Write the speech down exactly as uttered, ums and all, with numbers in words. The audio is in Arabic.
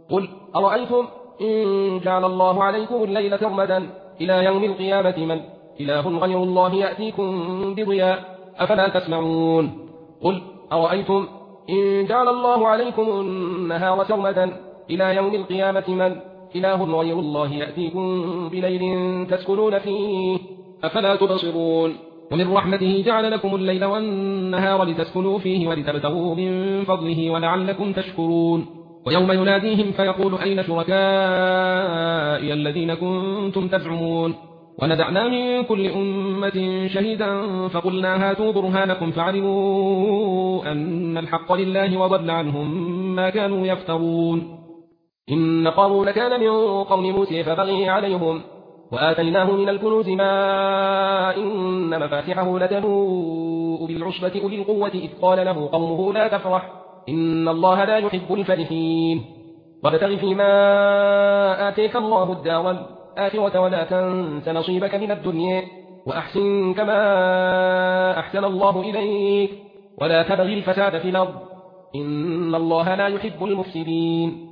قل أرأيتم إن جعل الله عليكم الليل سرمدا إلى يوم القيامة من إله غير الله يأتيكم بضياء أفلا تسمعون قل أرأيتم إن جعل الله عليكم النهار سرمدا إلى يوم القيامة من إله غير الله يأتيكم بليل تسكنون فيه أفلا تبصرون ومن رحمته جعل لكم الليل والنهار لتسكنوا فيه ولتبتغوا من فضله ولعلكم تشكرون ويوم يناديهم فيقول أين شركائي الذين كنتم تزعمون ونزعنا من كل أمة شهيدا فقلنا هاتوا برهانكم فعلموا أن الحق لله وضل عنهم ما كانوا يفترون إن قارون كان من قوم موسى فبغي عليهم وآتيناه من الكنوز ما إن مفاتحه لتنوء بالعصبة أولي القوة إذ قال له قومه لا تفرح إن الله لا يحب الفرحين وابتغ فيما آتيك الله الدار الآخرة ولا تنس نصيبك من الدنيا وأحسن كما أحسن الله إليك ولا تبغي الفساد في الأرض إن الله لا يحب المفسدين